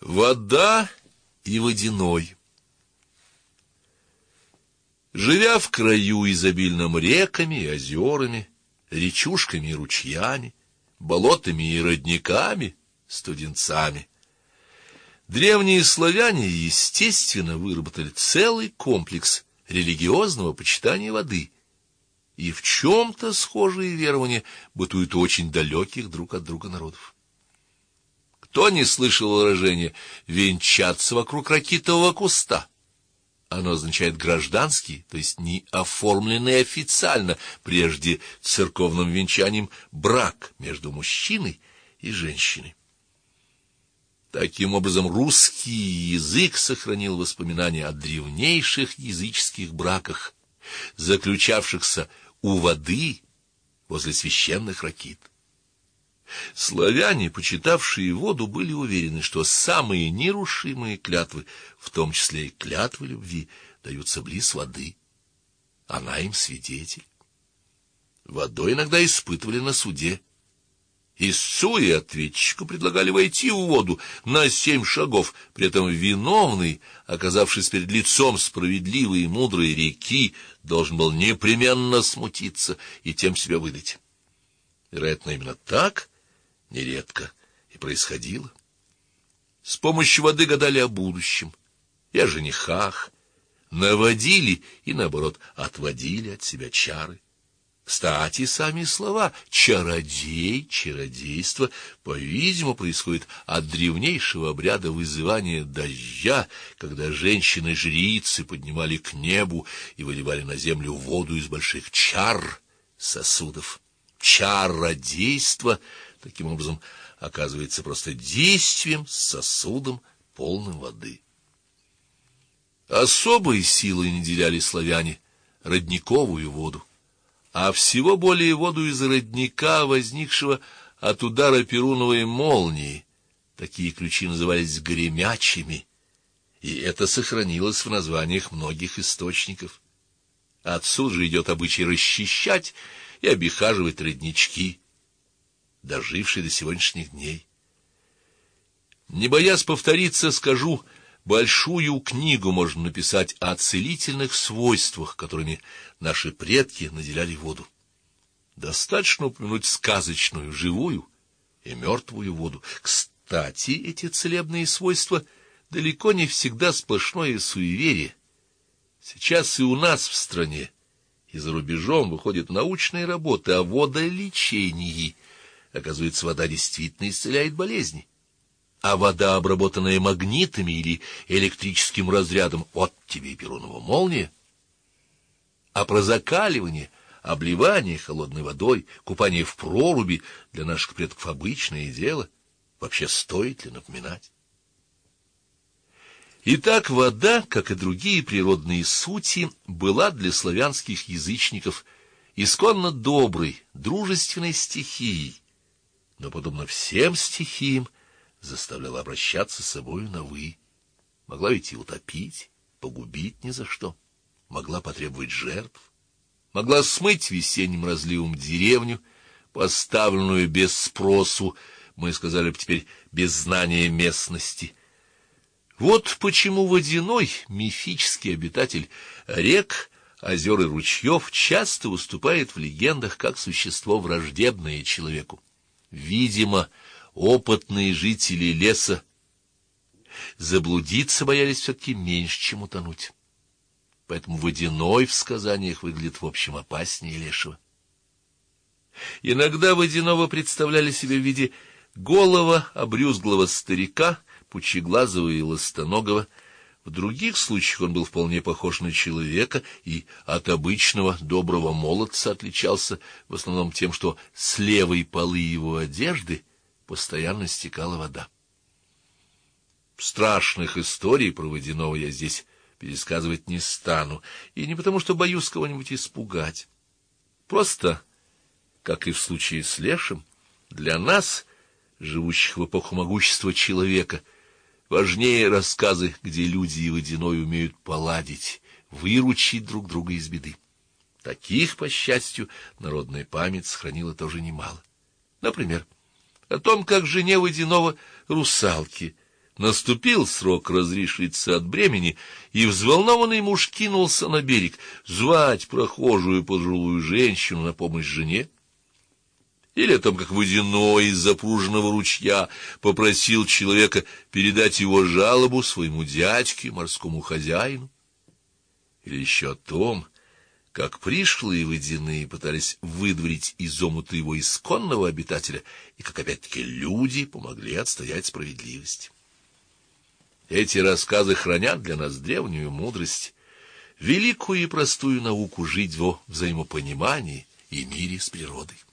Вода и водяной. Живя в краю, изобильном реками и озерами, речушками и ручьями, болотами и родниками, студенцами, древние славяне, естественно, выработали целый комплекс религиозного почитания воды, и в чем-то схожие верования бытуют у очень далеких друг от друга народов. Кто не слышал выражения «венчаться вокруг ракитового куста»? Оно означает гражданский, то есть не оформленный официально прежде церковным венчанием брак между мужчиной и женщиной. Таким образом, русский язык сохранил воспоминания о древнейших языческих браках, заключавшихся у воды возле священных ракит. Славяне, почитавшие воду, были уверены, что самые нерушимые клятвы, в том числе и клятвы любви, даются близ воды. Она им свидетель. Водой иногда испытывали на суде. Истцу и ответчику предлагали войти в воду на 7 шагов, при этом виновный, оказавшись перед лицом справедливой и мудрой реки, должен был непременно смутиться и тем себя выдать. Вероятно, именно так нередко и происходило. С помощью воды гадали о будущем и о женихах, наводили и, наоборот, отводили от себя чары. Кстати, сами слова «чародей», «чародейство», по-видимому, происходит от древнейшего обряда вызывания дождя, когда женщины-жрицы поднимали к небу и выливали на землю воду из больших чар, сосудов. Чародейство, таким образом, оказывается просто действием с сосудом, полным воды. Особой силой наделяли славяне родниковую воду, а всего более воду из родника, возникшего от удара перуновой молнии. Такие ключи назывались гремячими, и это сохранилось в названиях многих источников. Отсюда же идет обычай расчищать и обихаживать роднички, дожившие до сегодняшних дней. Не боясь повториться, скажу, большую книгу можно написать о целительных свойствах, которыми наши предки наделяли воду. Достаточно упомянуть сказочную, живую и мертвую воду. Кстати, эти целебные свойства далеко не всегда сплошное суеверие. Сейчас и у нас в стране, и за рубежом выходят научные работы о водолечении. Оказывается, вода действительно исцеляет болезни. А вода, обработанная магнитами или электрическим разрядом, вот тебе и перунова молния. А про закаливание, обливание холодной водой, купание в проруби для наших предков обычное дело. Вообще стоит ли напоминать? Итак, вода, как и другие природные сути, была для славянских язычников исконно доброй, дружественной стихией, но, подобно всем стихиям, заставляла обращаться с собою на «вы». Могла ведь и утопить, погубить ни за что, могла потребовать жертв, могла смыть весенним разливом деревню, поставленную без спросу, мы сказали бы теперь, без знания местности. Вот почему водяной, мифический обитатель рек, озер и ручьев, часто выступает в легендах как существо враждебное человеку. Видимо, опытные жители леса заблудиться боялись все-таки меньше, чем утонуть. Поэтому водяной в сказаниях выглядит в общем опаснее лешего. Иногда водяного представляли себе в виде голого, обрюзглого старика, пучеглазого и ластоногого. В других случаях он был вполне похож на человека и от обычного доброго молодца отличался в основном тем, что с левой полы его одежды постоянно стекала вода. Страшных историй про водяного я здесь пересказывать не стану, и не потому, что боюсь кого-нибудь испугать. Просто, как и в случае с лешим, для нас, живущих в эпоху могущества человека, важнее рассказы, где люди и водяной умеют поладить, выручить друг друга из беды. Таких, по счастью, народная память сохранила тоже немало. Например, о том, как жене водяного русалки Наступил срок разрешиться от бремени, и взволнованный муж кинулся на берег звать прохожую пожилую женщину на помощь жене. Или о том, как Водяной из запруженного ручья попросил человека передать его жалобу своему дядьке, морскому хозяину. Или еще о том, как пришлые Водяные пытались выдворить из омута его исконного обитателя, и как опять-таки люди помогли отстоять справедливость. Эти рассказы хранят для нас древнюю мудрость, великую и простую науку жить во взаимопонимании и мире с природой.